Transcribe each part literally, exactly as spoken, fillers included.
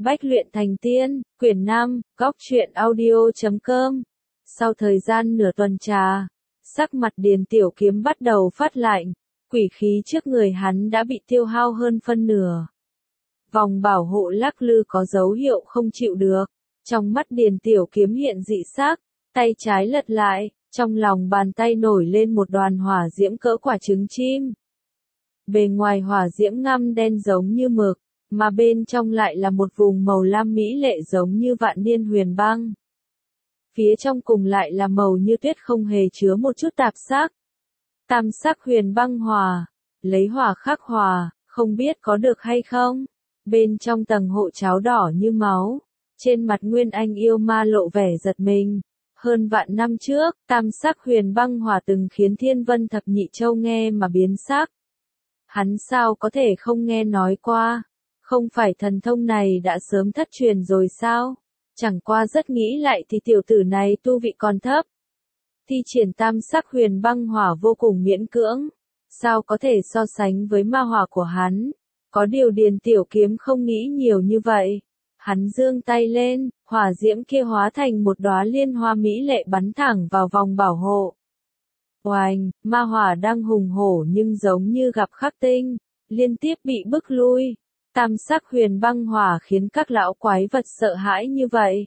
Bách luyện thành tiên, quyển năm, góc truyện audio chấm com. Sau thời gian nửa tuần trà, sắc mặt Điền Tiểu Kiếm bắt đầu phát lạnh, quỷ khí trước người hắn đã bị tiêu hao hơn phân nửa. Vòng bảo hộ lắc lư có dấu hiệu không chịu được, trong mắt Điền Tiểu Kiếm hiện dị sắc, tay trái lật lại, trong lòng bàn tay nổi lên một đoàn hỏa diễm cỡ quả trứng chim. Bề ngoài hỏa diễm ngăm đen giống như mực, mà bên trong lại là một vùng màu lam mỹ lệ giống như vạn niên huyền băng. Phía trong cùng lại là màu như tuyết không hề chứa một chút tạp sắc. Tam sắc huyền băng hòa, lấy hỏa khắc hòa, không biết có được hay không. Bên trong tầng hộ cháo đỏ như máu, trên mặt Nguyên Anh yêu ma lộ vẻ giật mình. Hơn vạn năm trước, tam sắc huyền băng hòa từng khiến Thiên Vân Thập Nhị Châu nghe mà biến sắc. Hắn sao có thể không nghe nói qua? Không phải thần thông này đã sớm thất truyền rồi sao? Chẳng qua rất nghĩ lại thì tiểu tử này tu vị còn thấp. Thi triển tam sắc huyền băng hỏa vô cùng miễn cưỡng. Sao có thể so sánh với ma hỏa của hắn? Có điều Điền Tiểu Kiếm không nghĩ nhiều như vậy. Hắn giương tay lên, hỏa diễm kia hóa thành một đóa liên hoa mỹ lệ bắn thẳng vào vòng bảo hộ. Oanh, ma hỏa đang hùng hổ nhưng giống như gặp khắc tinh, liên tiếp bị bức lui. Tam sắc huyền băng hỏa khiến các lão quái vật sợ hãi như vậy.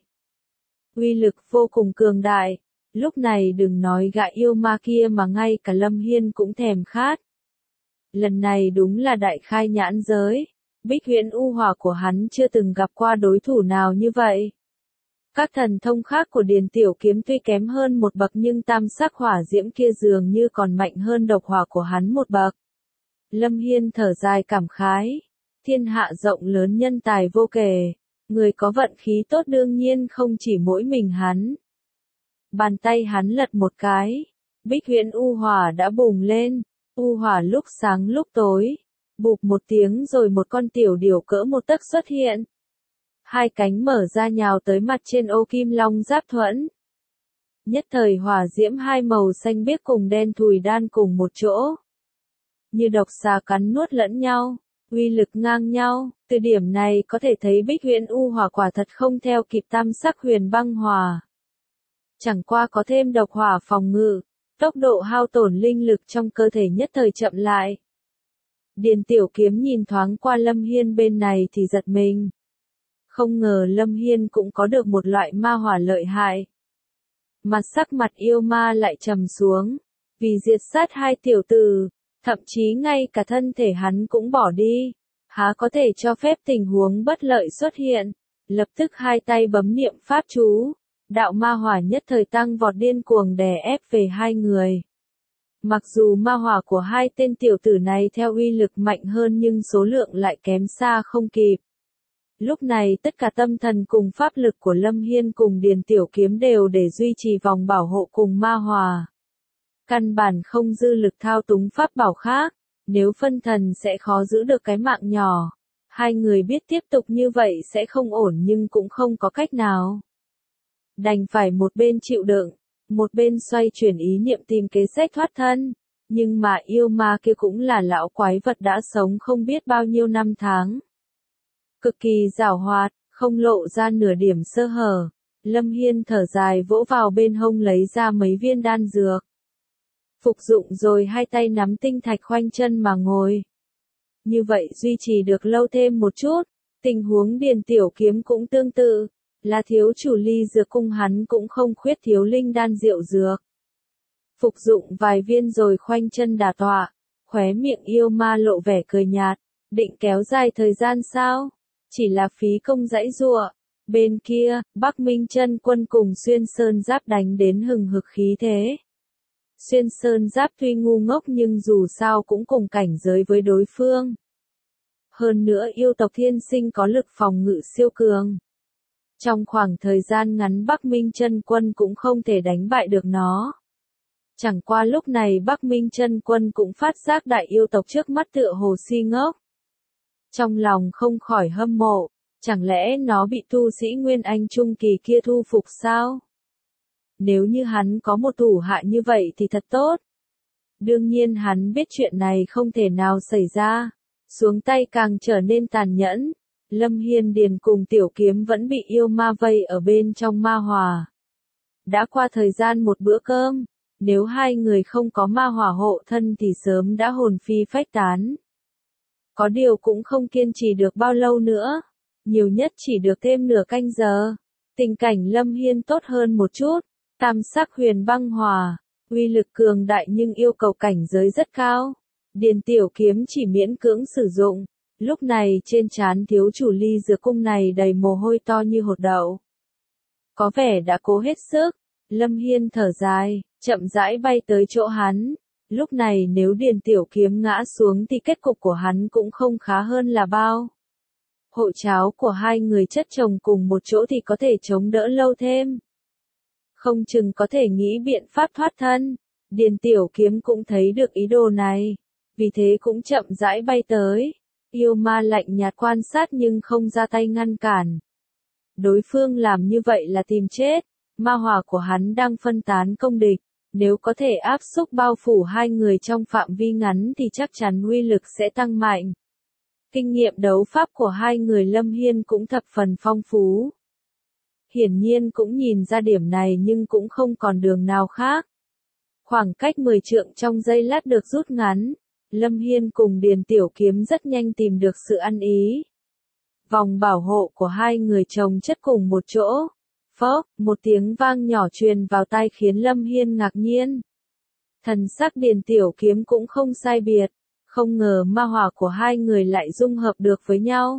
Uy lực vô cùng cường đại, lúc này đừng nói gã yêu ma kia mà ngay cả Lâm Hiên cũng thèm khát. Lần này đúng là đại khai nhãn giới, Bích Huyễn U Hỏa của hắn chưa từng gặp qua đối thủ nào như vậy. Các thần thông khác của Điền Tiểu Kiếm tuy kém hơn một bậc nhưng tam sắc hỏa diễm kia dường như còn mạnh hơn độc hỏa của hắn một bậc. Lâm Hiên thở dài cảm khái. Thiên hạ rộng lớn nhân tài vô kể, người có vận khí tốt đương nhiên không chỉ mỗi mình hắn. Bàn tay hắn lật một cái, Bích Huyễn U Hỏa đã bùng lên, U Hỏa lúc sáng lúc tối, bụp một tiếng rồi một con tiểu điểu cỡ một tấc xuất hiện. Hai cánh mở ra nhào tới mặt trên ô kim long giáp thuẫn. Nhất thời hỏa diễm hai màu xanh biếc cùng đen thùi đan cùng một chỗ. Như độc xà cắn nuốt lẫn nhau. Uy lực ngang nhau, từ điểm này có thể thấy Bích Huyễn U Hỏa quả thật không theo kịp tam sắc huyền băng hỏa. Chẳng qua có thêm độc hỏa phòng ngự, tốc độ hao tổn linh lực trong cơ thể nhất thời chậm lại. Điền Tiểu Kiếm nhìn thoáng qua Lâm Hiên bên này thì giật mình. Không ngờ Lâm Hiên cũng có được một loại ma hỏa lợi hại. Mặt sắc mặt yêu ma lại trầm xuống, vì diệt sát hai tiểu tử. Thậm chí ngay cả thân thể hắn cũng bỏ đi, há có thể cho phép tình huống bất lợi xuất hiện. Lập tức hai tay bấm niệm pháp chú, đạo ma hỏa nhất thời tăng vọt điên cuồng đè ép về hai người. Mặc dù ma hỏa của hai tên tiểu tử này theo uy lực mạnh hơn nhưng số lượng lại kém xa không kịp. Lúc này tất cả tâm thần cùng pháp lực của Lâm Hiên cùng Điền Tiểu Kiếm đều để duy trì vòng bảo hộ cùng ma hỏa. Căn bản không dư lực thao túng pháp bảo khác, nếu phân thần sẽ khó giữ được cái mạng nhỏ. Hai người biết tiếp tục như vậy sẽ không ổn nhưng cũng không có cách nào. Đành phải một bên chịu đựng, một bên xoay chuyển ý niệm tìm kế sách thoát thân. Nhưng mà yêu ma kia cũng là lão quái vật đã sống không biết bao nhiêu năm tháng. Cực kỳ giàu hoạt, không lộ ra nửa điểm sơ hở. Lâm Hiên thở dài vỗ vào bên hông lấy ra mấy viên đan dược. Phục dụng rồi hai tay nắm tinh thạch khoanh chân mà ngồi. Như vậy duy trì được lâu thêm một chút, tình huống Điền Tiểu Kiếm cũng tương tự, là thiếu chủ ly dược cung hắn cũng không khuyết thiếu linh đan diệu dược. Phục dụng vài viên rồi khoanh chân đả tọa, khóe miệng yêu ma lộ vẻ cười nhạt, định kéo dài thời gian sao? Chỉ là phí công dãy giụa. Bên kia, Bắc Minh Chân Quân cùng Xuyên Sơn Giáp đánh đến hừng hực khí thế. Xuyên Sơn Giáp tuy ngu ngốc nhưng dù sao cũng cùng cảnh giới với đối phương. Hơn nữa yêu tộc thiên sinh có lực phòng ngự siêu cường. Trong khoảng thời gian ngắn Bắc Minh Chân Quân cũng không thể đánh bại được nó. Chẳng qua lúc này Bắc Minh Chân Quân cũng phát giác đại yêu tộc trước mắt tựa hồ si ngốc. Trong lòng không khỏi hâm mộ, chẳng lẽ nó bị tu sĩ Nguyên Anh Trung Kỳ kia thu phục sao? Nếu như hắn có một thủ hạ như vậy thì thật tốt. Đương nhiên hắn biết chuyện này không thể nào xảy ra. Xuống tay càng trở nên tàn nhẫn. Lâm Hiên Điền cùng Tiểu Kiếm vẫn bị yêu ma vây ở bên trong ma hỏa. Đã qua thời gian một bữa cơm, nếu hai người không có ma hỏa hộ thân thì sớm đã hồn phi phách tán. Có điều cũng không kiên trì được bao lâu nữa, nhiều nhất chỉ được thêm nửa canh giờ. Tình cảnh Lâm Hiên tốt hơn một chút, tam sắc huyền băng hỏa, uy lực cường đại nhưng yêu cầu cảnh giới rất cao. Điền Tiểu Kiếm chỉ miễn cưỡng sử dụng, lúc này trên trán thiếu chủ Ly Dược Cung này đầy mồ hôi to như hột đậu. Có vẻ đã cố hết sức, Lâm Hiên thở dài, chậm rãi bay tới chỗ hắn. Lúc này nếu Điền Tiểu Kiếm ngã xuống thì kết cục của hắn cũng không khá hơn là bao. Hộ cháo của hai người chất chồng cùng một chỗ thì có thể chống đỡ lâu thêm. Không chừng có thể nghĩ biện pháp thoát thân. Điền Tiểu Kiếm cũng thấy được ý đồ này, vì thế cũng chậm rãi bay tới. Yêu ma lạnh nhạt quan sát nhưng không ra tay ngăn cản. Đối phương làm như vậy là tìm chết, ma hỏa của hắn đang phân tán công địch. Nếu có thể áp xúc bao phủ hai người trong phạm vi ngắn thì chắc chắn uy lực sẽ tăng mạnh. Kinh nghiệm đấu pháp của hai người Lâm Hiên cũng thập phần phong phú. Hiển nhiên cũng nhìn ra điểm này nhưng cũng không còn đường nào khác. Khoảng cách mười trượng trong giây lát được rút ngắn, Lâm Hiên cùng Điền Tiểu Kiếm rất nhanh tìm được sự ăn ý. Vòng bảo hộ của hai người chồng chất cùng một chỗ. Phốc, một tiếng vang nhỏ truyền vào tai khiến Lâm Hiên ngạc nhiên. Thần sắc Điền Tiểu Kiếm cũng không sai biệt, không ngờ ma hỏa của hai người lại dung hợp được với nhau.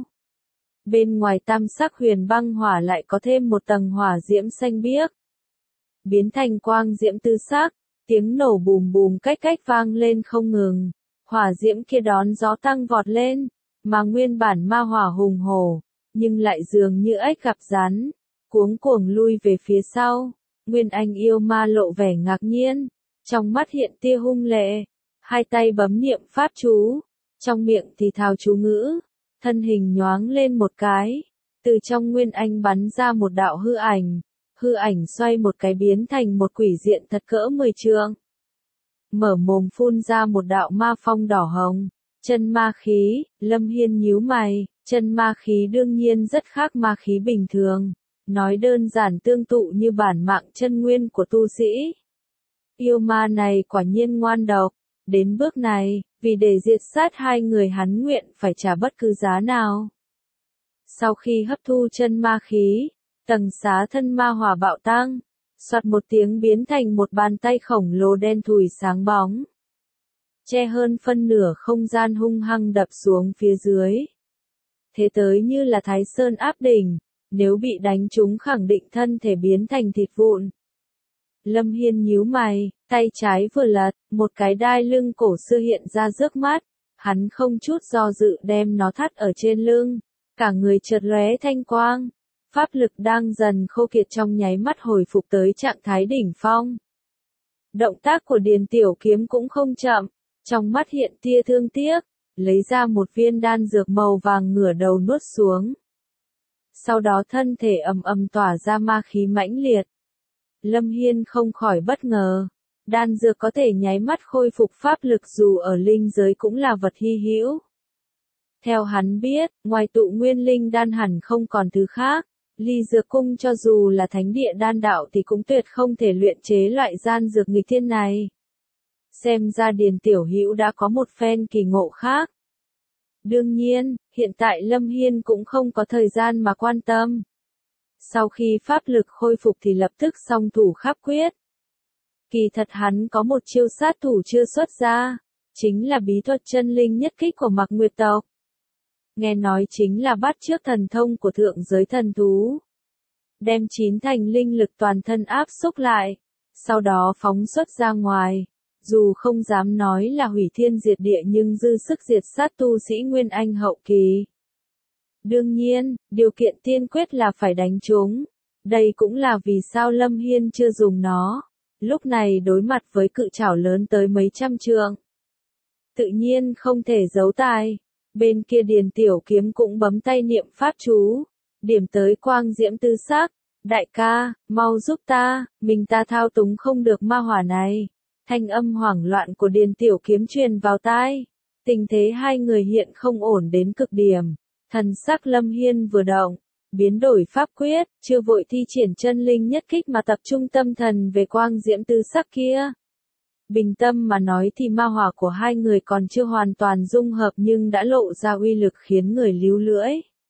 Bên ngoài tam sắc huyền băng hỏa lại có thêm một tầng hỏa diễm xanh biếc. Biến thành quang diễm tư sắc, tiếng nổ bùm bùm cách cách vang lên không ngừng. Hỏa diễm kia đón gió tăng vọt lên, mà nguyên bản ma hỏa hùng hổ, nhưng lại dường như ếch gặp rắn, cuống cuồng lui về phía sau. Nguyên Anh yêu ma lộ vẻ ngạc nhiên, trong mắt hiện tia hung lệ, hai tay bấm niệm pháp chú, trong miệng thì thào chú ngữ, thân hình nhoáng lên một cái, từ trong Nguyên Anh bắn ra một đạo hư ảnh, hư ảnh xoay một cái biến thành một quỷ diện thật cỡ mười trượng. Mở mồm phun ra một đạo ma phong đỏ hồng, chân ma khí. Lâm Hiên nhíu mày, chân ma khí đương nhiên rất khác ma khí bình thường, nói đơn giản tương tự như bản mạng chân nguyên của tu sĩ. Yêu ma này quả nhiên ngoan độc, đến bước này, vì để diệt sát hai người hắn nguyện phải trả bất cứ giá nào. Sau khi hấp thu chân ma khí, tầng xá thân ma hỏa bạo tăng, soạt một tiếng biến thành một bàn tay khổng lồ đen thùi sáng bóng. Che hơn phân nửa không gian hung hăng đập xuống phía dưới. Thế tới như là Thái Sơn áp đỉnh, nếu bị đánh trúng khẳng định thân thể biến thành thịt vụn. Lâm Hiên nhíu mày, tay trái vừa lật, một cái đai lưng cổ xưa hiện ra trước mắt, hắn không chút do dự đem nó thắt ở trên lưng, cả người chợt lóe thanh quang, pháp lực đang dần khô kiệt trong nháy mắt hồi phục tới trạng thái đỉnh phong. Động tác của Điền Tiểu Kiếm cũng không chậm, trong mắt hiện tia thương tiếc, lấy ra một viên đan dược màu vàng ngửa đầu nuốt xuống. Sau đó thân thể ầm ầm tỏa ra ma khí mãnh liệt. Lâm Hiên không khỏi bất ngờ, đan dược có thể nháy mắt khôi phục pháp lực dù ở linh giới cũng là vật hy hữu. Theo hắn biết, ngoài tụ nguyên linh đan hẳn không còn thứ khác, Ly Dược Cung cho dù là thánh địa đan đạo thì cũng tuyệt không thể luyện chế loại gian dược nghịch thiên này. Xem ra Điền Tiểu Hữu đã có một phen kỳ ngộ khác. Đương nhiên, hiện tại Lâm Hiên cũng không có thời gian mà quan tâm. Sau khi pháp lực khôi phục thì lập tức song thủ khắp quyết. Kỳ thật hắn có một chiêu sát thủ chưa xuất ra, chính là bí thuật chân linh nhất kích của Mạc Nguyệt tộc. Nghe nói chính là bắt chước thần thông của thượng giới thần thú. Đem chín thành linh lực toàn thân áp xúc lại, sau đó phóng xuất ra ngoài. Dù không dám nói là hủy thiên diệt địa nhưng dư sức diệt sát tu sĩ Nguyên Anh hậu kỳ. Đương nhiên, điều kiện tiên quyết là phải đánh chúng. Đây cũng là vì sao Lâm Hiên chưa dùng nó. Lúc này đối mặt với cự trảo lớn tới mấy trăm trượng. Tự nhiên không thể giấu tài. Bên kia Điền Tiểu Kiếm cũng bấm tay niệm pháp chú. Điểm tới quang diễm tư sắc. Đại ca, mau giúp ta, mình ta thao túng không được ma hỏa này. Thanh âm hoảng loạn của Điền Tiểu Kiếm truyền vào tai. Tình thế hai người hiện không ổn đến cực điểm. Thần sắc Lâm Hiên vừa động, biến đổi pháp quyết, chưa vội thi triển chân linh nhất kích mà tập trung tâm thần về quang diễm tứ sắc kia. Bình tâm mà nói thì ma hỏa của hai người còn chưa hoàn toàn dung hợp nhưng đã lộ ra uy lực khiến người líu lưỡi.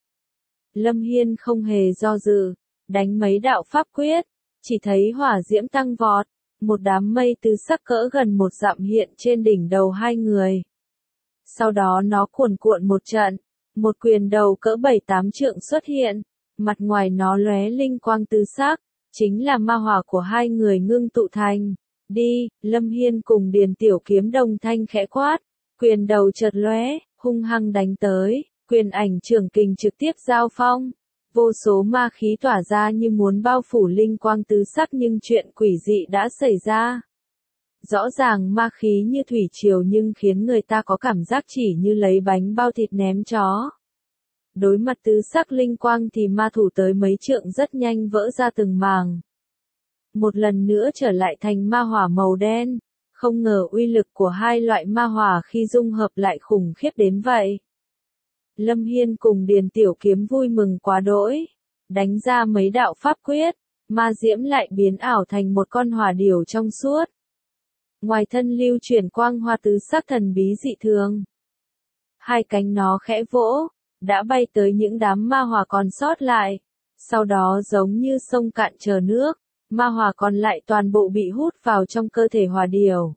Lâm Hiên không hề do dự, đánh mấy đạo pháp quyết, chỉ thấy hỏa diễm tăng vọt, một đám mây tứ sắc cỡ gần một dặm hiện trên đỉnh đầu hai người. Sau đó nó cuồn cuộn một trận, một quyền đầu cỡ bảy tám trượng xuất hiện, mặt ngoài nó lóe linh quang tứ sắc, chính là ma hỏa của hai người ngưng tụ thành. Đi, Lâm Hiên cùng Điền Tiểu Kiếm đồng thanh khẽ quát, quyền đầu chợt lóe, hung hăng đánh tới, quyền ảnh trường kình trực tiếp giao phong. Vô số ma khí tỏa ra như muốn bao phủ linh quang tứ sắc nhưng chuyện quỷ dị đã xảy ra. Rõ ràng ma khí như thủy triều nhưng khiến người ta có cảm giác chỉ như lấy bánh bao thịt ném chó. Đối mặt tứ sắc linh quang thì ma thủ tới mấy trượng rất nhanh vỡ ra từng màng. Một lần nữa trở lại thành ma hỏa màu đen, không ngờ uy lực của hai loại ma hỏa khi dung hợp lại khủng khiếp đến vậy. Lâm Hiên cùng Điền Tiểu Kiếm vui mừng quá đỗi, đánh ra mấy đạo pháp quyết, ma diễm lại biến ảo thành một con hỏa điểu trong suốt. Ngoài thân lưu chuyển quang hoa tứ sắc thần bí dị thường. Hai cánh nó khẽ vỗ, đã bay tới những đám ma hỏa còn sót lại, sau đó giống như sông cạn chờ nước, ma hỏa còn lại toàn bộ bị hút vào trong cơ thể hỏa điểu.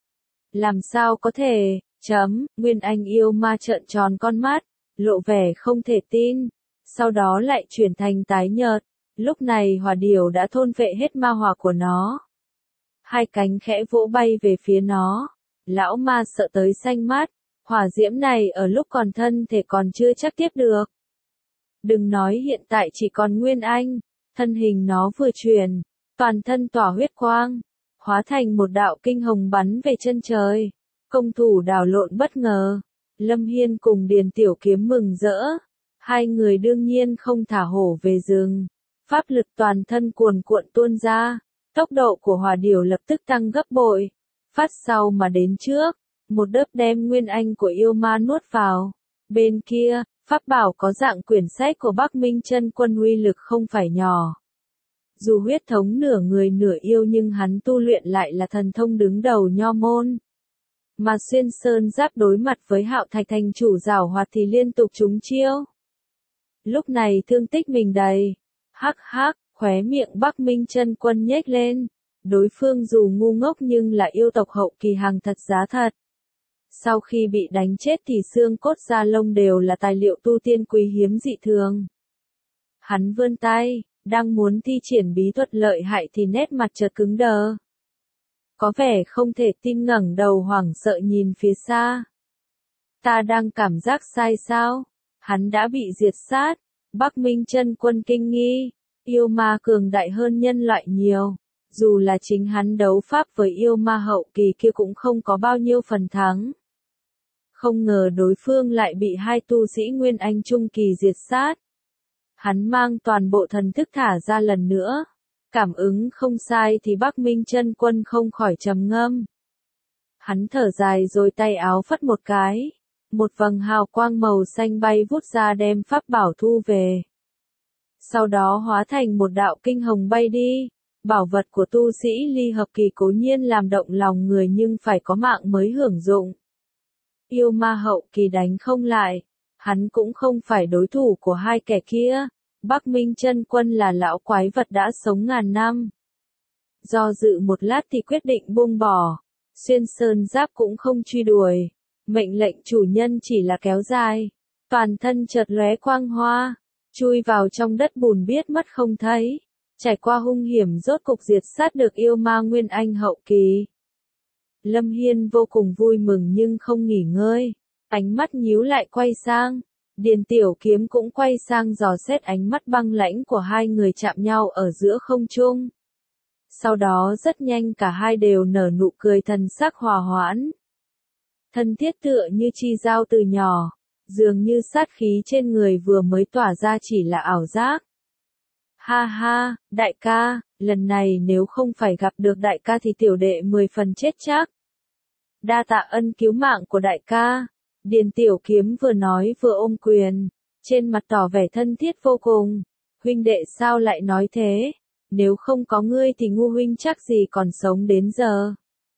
Làm sao có thể, chấm, Nguyên Anh yêu ma trợn tròn con mắt, lộ vẻ không thể tin, sau đó lại chuyển thành tái nhợt, lúc này hỏa điểu đã thôn phệ hết ma hỏa của nó. Hai cánh khẽ vỗ bay về phía nó, lão ma sợ tới xanh mắt, hỏa diễm này ở lúc còn thân thể còn chưa chắc tiếp được. Đừng nói hiện tại chỉ còn Nguyên Anh, thân hình nó vừa chuyển, toàn thân tỏa huyết quang, hóa thành một đạo kinh hồng bắn về chân trời, công thủ đảo lộn bất ngờ. Lâm Hiên cùng Điền Tiểu Kiếm mừng rỡ, hai người đương nhiên không thả hổ về rừng, pháp lực toàn thân cuồn cuộn tuôn ra, tốc độ của hỏa điểu lập tức tăng gấp bội, phát sau mà đến trước, một đớp đem Nguyên Anh của yêu ma nuốt vào. Bên kia, pháp bảo có dạng quyển sách của Bắc Minh Chân Quân uy lực không phải nhỏ. Dù huyết thống nửa người nửa yêu nhưng hắn tu luyện lại là thần thông đứng đầu nho môn. Mà xuyên sơn giáp đối mặt với Hạo Thạch thành chủ giảo hoạt thì liên tục trúng chiêu. Lúc này thương tích mình đầy, hắc hắc, khóe miệng Bắc Minh Chân Quân nhếch lên, đối phương dù ngu ngốc nhưng là yêu tộc hậu kỳ hàng thật giá thật. Sau khi bị đánh chết thì xương cốt da lông đều là tài liệu tu tiên quý hiếm dị thường. Hắn vươn tay, đang muốn thi triển bí thuật lợi hại thì nét mặt chợt cứng đờ. Có vẻ không thể tin ngẩng đầu hoảng sợ nhìn phía xa. Ta đang cảm giác sai sao? Hắn đã bị diệt sát. Bắc Minh Chân Quân kinh nghi, yêu ma cường đại hơn nhân loại nhiều. Dù là chính hắn đấu pháp với yêu ma hậu kỳ kia cũng không có bao nhiêu phần thắng. Không ngờ đối phương lại bị hai tu sĩ Nguyên Anh trung kỳ diệt sát. Hắn mang toàn bộ thần thức thả ra lần nữa. Cảm ứng không sai thì Bắc Minh Chân Quân không khỏi trầm ngâm. Hắn thở dài rồi tay áo phất một cái. Một vầng hào quang màu xanh bay vút ra đem pháp bảo thu về. Sau đó hóa thành một đạo kinh hồng bay đi. Bảo vật của tu sĩ ly hợp kỳ cố nhiên làm động lòng người nhưng phải có mạng mới hưởng dụng. Yêu ma hậu kỳ đánh không lại. Hắn cũng không phải đối thủ của hai kẻ kia. Bắc Minh Chân Quân là lão quái vật đã sống ngàn năm. Do dự một lát thì quyết định buông bỏ. Xuyên sơn giáp cũng không truy đuổi. Mệnh lệnh chủ nhân chỉ là kéo dài. Toàn thân chợt lóe quang hoa. Chui vào trong đất bùn biết mất không thấy. Trải qua hung hiểm rốt cục diệt sát được yêu ma Nguyên Anh hậu kỳ. Lâm Hiên vô cùng vui mừng nhưng không nghỉ ngơi. Ánh mắt nhíu lại quay sang. Điền Tiểu Kiếm cũng quay sang dò xét ánh mắt băng lãnh của hai người chạm nhau ở giữa không trung. Sau đó rất nhanh cả hai đều nở nụ cười thần sắc hòa hoãn. Thân thiết tựa như chi giao từ nhỏ, dường như sát khí trên người vừa mới tỏa ra chỉ là ảo giác. Ha ha, đại ca, lần này nếu không phải gặp được đại ca thì tiểu đệ mười phần chết chắc. Đa tạ ân cứu mạng của đại ca. Điền Tiểu Kiếm vừa nói vừa ôm quyền. trên mặt tỏ vẻ thân thiết vô cùng. Huynh đệ sao lại nói thế? Nếu không có ngươi thì ngu huynh chắc gì còn sống đến giờ.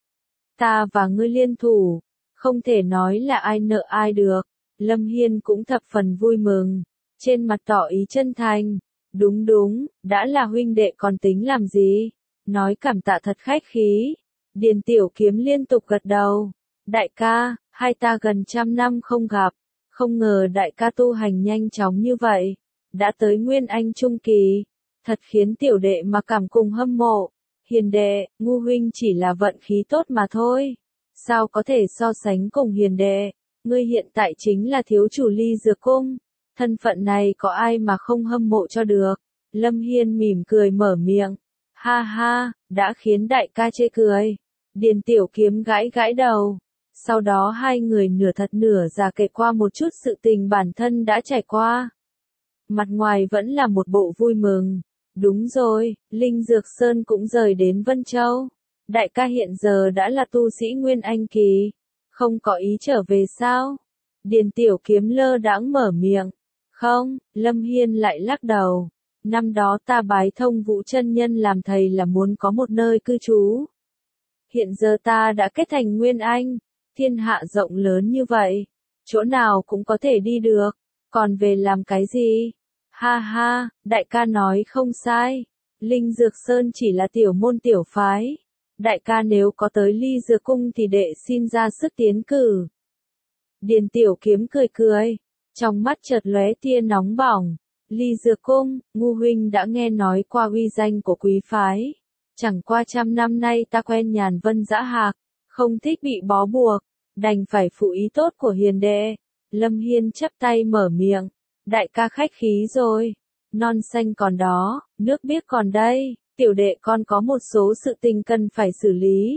Ta và ngươi liên thủ, không thể nói là ai nợ ai được. Lâm Hiên cũng thập phần vui mừng, trên mặt tỏ ý chân thành. Đúng đúng, đã là huynh đệ còn tính làm gì? Nói cảm tạ thật khách khí. Điền Tiểu Kiếm liên tục gật đầu. Đại ca, hai ta gần trăm năm không gặp, không ngờ đại ca tu hành nhanh chóng như vậy, đã tới Nguyên Anh Trung Kỳ, thật khiến tiểu đệ mà cảm cùng hâm mộ. Hiền đệ, ngu huynh chỉ là vận khí tốt mà thôi, sao có thể so sánh cùng hiền đệ, ngươi hiện tại chính là thiếu chủ Ly Dược Cung, thân phận này có ai mà không hâm mộ cho được. Lâm Hiên mỉm cười mở miệng, ha ha, đã khiến đại ca chê cười. Điền Tiểu Kiếm gãi gãi đầu. Sau đó hai người nửa thật nửa giả kể qua một chút sự tình bản thân đã trải qua. Mặt ngoài vẫn là một bộ vui mừng. Đúng rồi, Linh Dược Sơn cũng rời đến Vân Châu. Đại ca hiện giờ đã là tu sĩ Nguyên Anh Kỳ. Không có ý trở về sao? Điền Tiểu Kiếm lơ đãng mở miệng. Không, Lâm Hiên lại lắc đầu. Năm đó ta bái Thông Vũ chân nhân làm thầy là muốn có một nơi cư trú. Hiện giờ ta đã kết thành Nguyên Anh. Thiên hạ rộng lớn như vậy, chỗ nào cũng có thể đi được, còn về làm cái gì? Ha ha, đại ca nói không sai, Linh Dược Sơn chỉ là tiểu môn tiểu phái, đại ca nếu có tới Ly Dược Cung thì đệ xin ra sức tiến cử. Điền Tiểu Kiếm cười cười, trong mắt chợt lóe tia nóng bỏng. Ly Dược Cung, ngu huynh đã nghe nói qua uy danh của quý phái, chẳng qua trăm năm nay ta quen nhàn vân dã hạc, không thích bị bó buộc, đành phải phụ ý tốt của hiền đệ. Lâm Hiên chắp tay mở miệng, đại ca khách khí rồi, non xanh còn đó, nước biếc còn đây, tiểu đệ con có một số sự tình cần phải xử lý.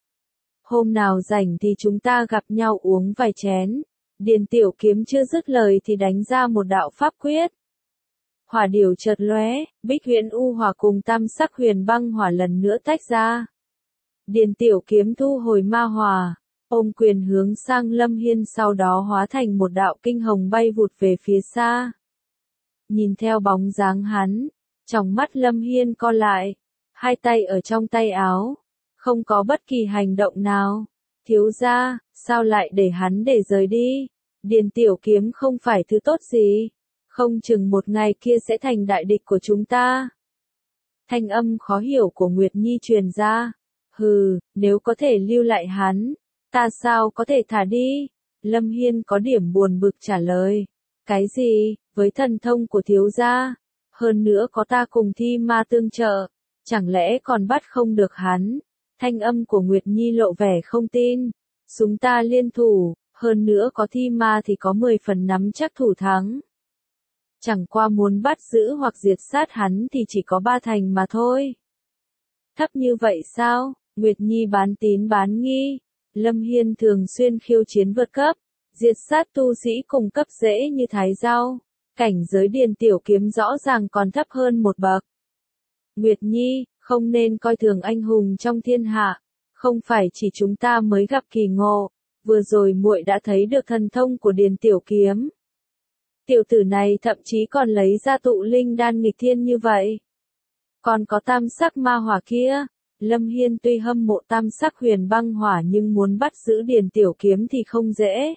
Hôm nào rảnh thì chúng ta gặp nhau uống vài chén. Điền Tiểu Kiếm chưa dứt lời thì đánh ra một đạo pháp quyết. Hỏa điểu chợt lóe, Bích Huyền U Hỏa cùng tam sắc huyền băng hỏa lần nữa tách ra. Điền Tiểu Kiếm thu hồi ma hỏa, ôm quyền hướng sang Lâm Hiên, sau đó hóa thành một đạo kinh hồng bay vụt về phía xa. Nhìn theo bóng dáng hắn, trong mắt Lâm Hiên co lại, hai tay ở trong tay áo, không có bất kỳ hành động nào. Thiếu gia, sao lại để hắn để rời đi? Điền Tiểu Kiếm không phải thứ tốt gì, không chừng một ngày kia sẽ thành đại địch của chúng ta. Thanh âm khó hiểu của Nguyệt Nhi truyền ra. Hừ, nếu có thể lưu lại hắn, ta sao có thể thả đi? Lâm Hiên có điểm buồn bực trả lời. Cái gì, với thần thông của thiếu gia, hơn nữa có ta cùng thi ma tương trợ, chẳng lẽ còn bắt không được hắn? Thanh âm của Nguyệt Nhi lộ vẻ không tin. Chúng ta liên thủ, hơn nữa có thi ma thì có mười phần nắm chắc thủ thắng. Chẳng qua muốn bắt giữ hoặc diệt sát hắn thì chỉ có ba thành mà thôi. Thấp như vậy sao? Nguyệt Nhi bán tín bán nghi. Lâm Hiên thường xuyên khiêu chiến vượt cấp, diệt sát tu sĩ cùng cấp dễ như thái rau. Cảnh giới Điền Tiểu Kiếm rõ ràng còn thấp hơn một bậc. Nguyệt Nhi, không nên coi thường anh hùng trong thiên hạ. Không phải chỉ chúng ta mới gặp kỳ ngộ. Vừa rồi muội đã thấy được thần thông của Điền Tiểu Kiếm. Tiểu tử này thậm chí còn lấy ra tụ linh đan nghịch thiên như vậy. Còn có tam sắc ma hỏa kia. Lâm Hiên tuy hâm mộ tam sắc huyền băng hỏa nhưng muốn bắt giữ Điền Tiểu Kiếm thì không dễ.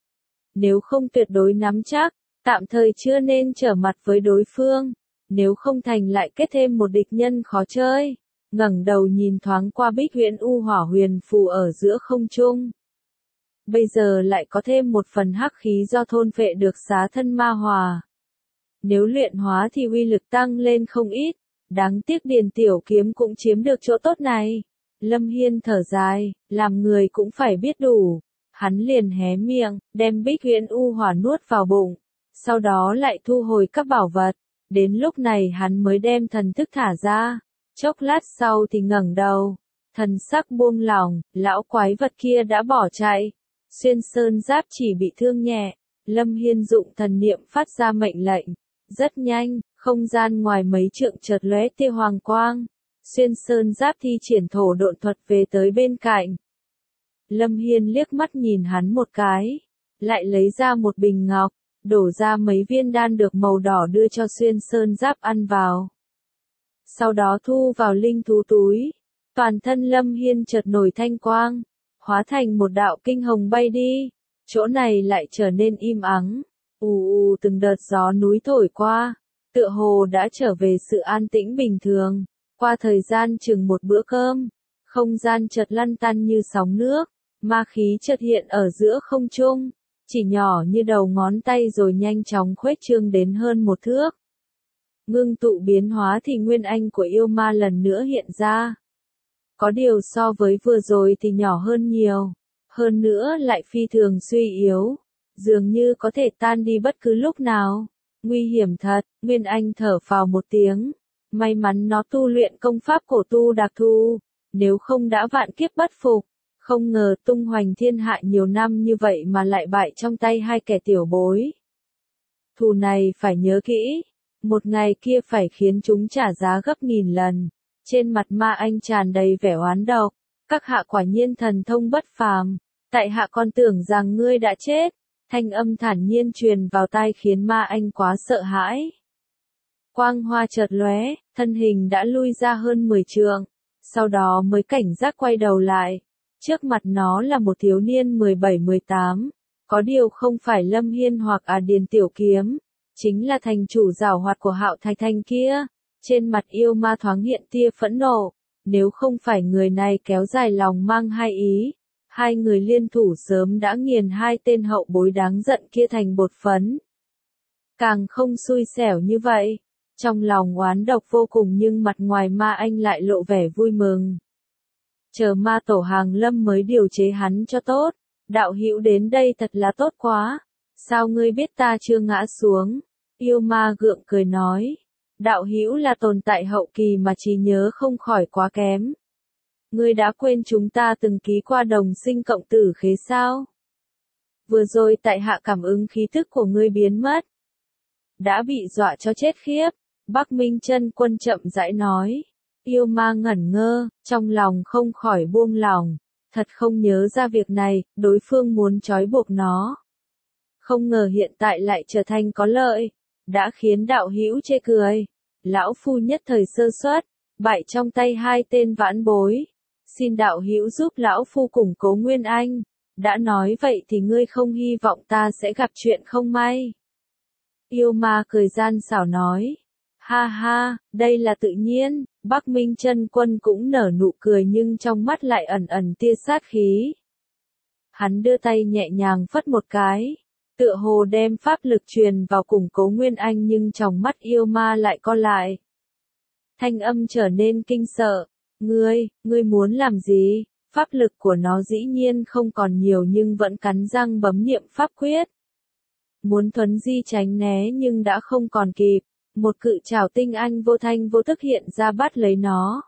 Nếu không tuyệt đối nắm chắc, tạm thời chưa nên trở mặt với đối phương. Nếu không thành lại kết thêm một địch nhân khó chơi. Ngẩng đầu nhìn thoáng qua Bích Huyền U Hỏa huyền phù ở giữa không trung. Bây giờ lại có thêm một phần hắc khí do thôn phệ được xá thân ma hỏa. Nếu luyện hóa thì uy lực tăng lên không ít. Đáng tiếc Điền Tiểu Kiếm cũng chiếm được chỗ tốt này. Lâm Hiên thở dài, làm người cũng phải biết đủ. Hắn liền hé miệng, đem Bích Huyền U Hỏa nuốt vào bụng. Sau đó lại thu hồi các bảo vật. Đến lúc này hắn mới đem thần thức thả ra. Chốc lát sau thì ngẩng đầu. Thần sắc buông lỏng, lão quái vật kia đã bỏ chạy. Xuyên sơn giáp chỉ bị thương nhẹ. Lâm Hiên dụng thần niệm phát ra mệnh lệnh. Rất nhanh, không gian ngoài mấy trượng chợt lóe tia hoàng quang. Xuyên sơn giáp thi triển thổ độn thuật về tới bên cạnh. Lâm Hiên liếc mắt nhìn hắn một cái. Lại lấy ra một bình ngọc. đổ ra mấy viên đan được màu đỏ đưa cho Xuyên Sơn Giáp ăn vào. Sau đó thu vào linh thú túi, toàn thân Lâm Hiên chợt nổi thanh quang, hóa thành một đạo kinh hồng bay đi, chỗ này lại trở nên im ắng, ù ù từng đợt gió núi thổi qua, tựa hồ đã trở về sự an tĩnh bình thường, qua thời gian chừng một bữa cơm, không gian chợt lăn tăn như sóng nước, ma khí chợt hiện ở giữa không trung, chỉ nhỏ như đầu ngón tay rồi nhanh chóng khuếch trương đến hơn một thước. Ngưng tụ biến hóa thì nguyên anh của yêu ma lần nữa hiện ra. Có điều so với vừa rồi thì nhỏ hơn nhiều, hơn nữa lại phi thường suy yếu, dường như có thể tan đi bất cứ lúc nào. Nguy hiểm thật, Nguyên Anh thở phào một tiếng, may mắn nó tu luyện công pháp cổ tu đặc thù, nếu không đã vạn kiếp bất phục, không ngờ tung hoành thiên hạ nhiều năm như vậy mà lại bại trong tay hai kẻ tiểu bối. Thù này phải nhớ kỹ, một ngày kia phải khiến chúng trả giá gấp nghìn lần. Trên mặt Ma Anh tràn đầy vẻ oán độc, các hạ quả nhiên thần thông bất phàm, tại hạ còn tưởng rằng ngươi đã chết. Thanh âm thản nhiên truyền vào tai khiến Ma Anh quá sợ hãi. Quang hoa chợt lóe, thân hình đã lui ra hơn mười trượng, sau đó mới cảnh giác quay đầu lại. Trước mặt nó là một thiếu niên mười bảy mười tám, có điều không phải Lâm Hiên hoặc à Điền Tiểu Kiếm, chính là thành chủ giảo hoạt của Hạo Thạch Thành kia. Trên mặt yêu ma thoáng hiện tia phẫn nộ, nếu không phải người này kéo dài lòng mang hai ý, hai người liên thủ sớm đã nghiền hai tên hậu bối đáng giận kia thành bột phấn. Càng không xui xẻo như vậy, trong lòng oán độc vô cùng nhưng mặt ngoài Ma Anh lại lộ vẻ vui mừng. Chờ ma tổ hàng lâm mới điều chế hắn cho tốt, đạo hữu đến đây thật là tốt quá, sao ngươi biết ta chưa ngã xuống? Yêu ma gượng cười nói. Đạo hữu là tồn tại hậu kỳ mà trí nhớ không khỏi quá kém. Ngươi đã quên chúng ta từng ký qua đồng sinh cộng tử khế sao? Vừa rồi tại hạ cảm ứng khí thức của ngươi biến mất. Đã bị dọa cho chết khiếp. Bắc Minh Chân Quân chậm rãi nói. Yêu ma ngẩn ngơ, trong lòng không khỏi buông lòng. Thật không nhớ ra việc này, đối phương muốn trói buộc nó. Không ngờ hiện tại lại trở thành có lợi. Đã khiến đạo hữu chê cười. Lão phu nhất thời sơ suất, bại trong tay hai tên vãn bối. Xin đạo hữu giúp lão phu củng cố Nguyên Anh. Đã nói vậy thì ngươi không hy vọng ta sẽ gặp chuyện không may. Yêu ma cười gian xảo nói. Ha ha, đây là tự nhiên. Bắc Minh Chân Quân cũng nở nụ cười nhưng trong mắt lại ẩn ẩn tia sát khí. Hắn đưa tay nhẹ nhàng phất một cái. Tựa hồ đem pháp lực truyền vào củng cố Nguyên Anh nhưng trong mắt yêu ma lại co lại. Thanh âm trở nên kinh sợ. Ngươi, ngươi muốn làm gì? Pháp lực của nó dĩ nhiên không còn nhiều nhưng vẫn cắn răng bấm niệm pháp quyết. Muốn thuấn di tránh né nhưng đã không còn kịp. Một cự trảo tinh anh vô thanh vô tức hiện ra bắt lấy nó.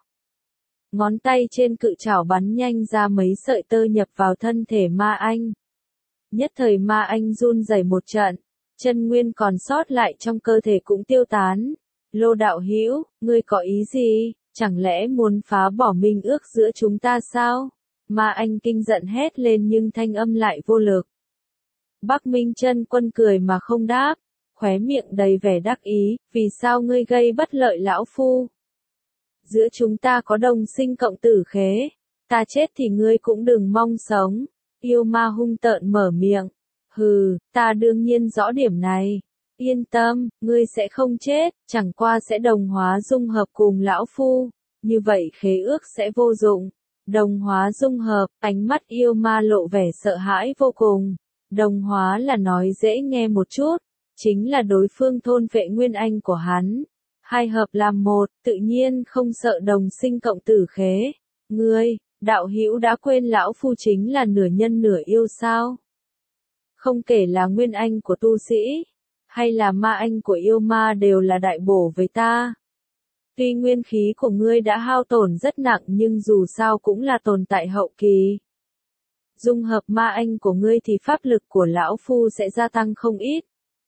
Ngón tay trên cự trảo bắn nhanh ra mấy sợi tơ nhập vào thân thể Ma Anh. Nhất thời Ma Anh run rẩy một trận, chân nguyên còn sót lại trong cơ thể cũng tiêu tán. Lô đạo hữu, ngươi có ý gì? Chẳng lẽ muốn phá bỏ minh ước giữa chúng ta sao? Ma Anh kinh giận hét lên nhưng thanh âm lại vô lực. Bắc Minh Chân Quân cười mà không đáp, khóe miệng đầy vẻ đắc ý, vì sao ngươi gây bất lợi lão phu? Giữa chúng ta có đồng sinh cộng tử khế, ta chết thì ngươi cũng đừng mong sống. Yêu ma hung tợn mở miệng. Hừ, ta đương nhiên rõ điểm này. Yên tâm, ngươi sẽ không chết, chẳng qua sẽ đồng hóa dung hợp cùng lão phu. Như vậy khế ước sẽ vô dụng. Đồng hóa dung hợp, ánh mắt yêu ma lộ vẻ sợ hãi vô cùng. Đồng hóa là nói dễ nghe một chút, chính là đối phương thôn vệ Nguyên Anh của hắn. Hai hợp làm một, tự nhiên không sợ đồng sinh cộng tử khế. Ngươi, đạo hữu đã quên lão phu chính là nửa nhân nửa yêu sao? Không kể là Nguyên Anh của tu sĩ, hay là Ma Anh của yêu ma đều là đại bổ với ta. Tuy nguyên khí của ngươi đã hao tổn rất nặng nhưng dù sao cũng là tồn tại hậu kỳ. Dung hợp Ma Anh của ngươi thì pháp lực của lão phu sẽ gia tăng không ít.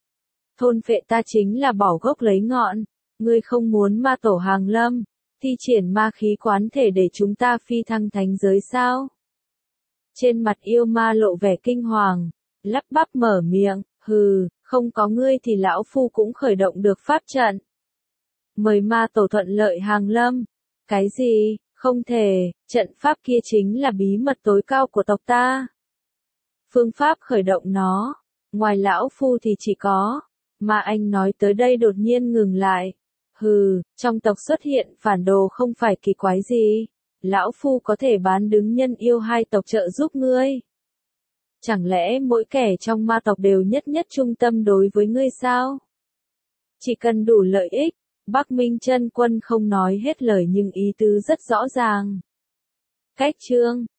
Thôn vệ ta chính là bỏ gốc lấy ngọn, ngươi không muốn ma tổ hàng lâm, thi triển ma khí quán thể để chúng ta phi thăng thánh giới sao? Trên mặt yêu ma lộ vẻ kinh hoàng, lắp bắp mở miệng, hừ, Không có ngươi thì lão phu cũng khởi động được pháp trận. Mời ma tổ thuận lợi hàng lâm. Cái gì, không thể, trận pháp kia chính là bí mật tối cao của tộc ta. Phương pháp khởi động nó, ngoài lão phu thì chỉ có. Mà anh nói tới đây đột nhiên ngừng lại. Hừ, trong tộc xuất hiện phản đồ không phải kỳ quái gì. Lão phu có thể bán đứng nhân yêu hai tộc trợ giúp ngươi. Chẳng lẽ mỗi kẻ trong ma tộc đều nhất nhất trung tâm đối với ngươi sao? Chỉ cần đủ lợi ích, Bắc Minh Chân Quân không nói hết lời nhưng ý tứ rất rõ ràng. Cách chương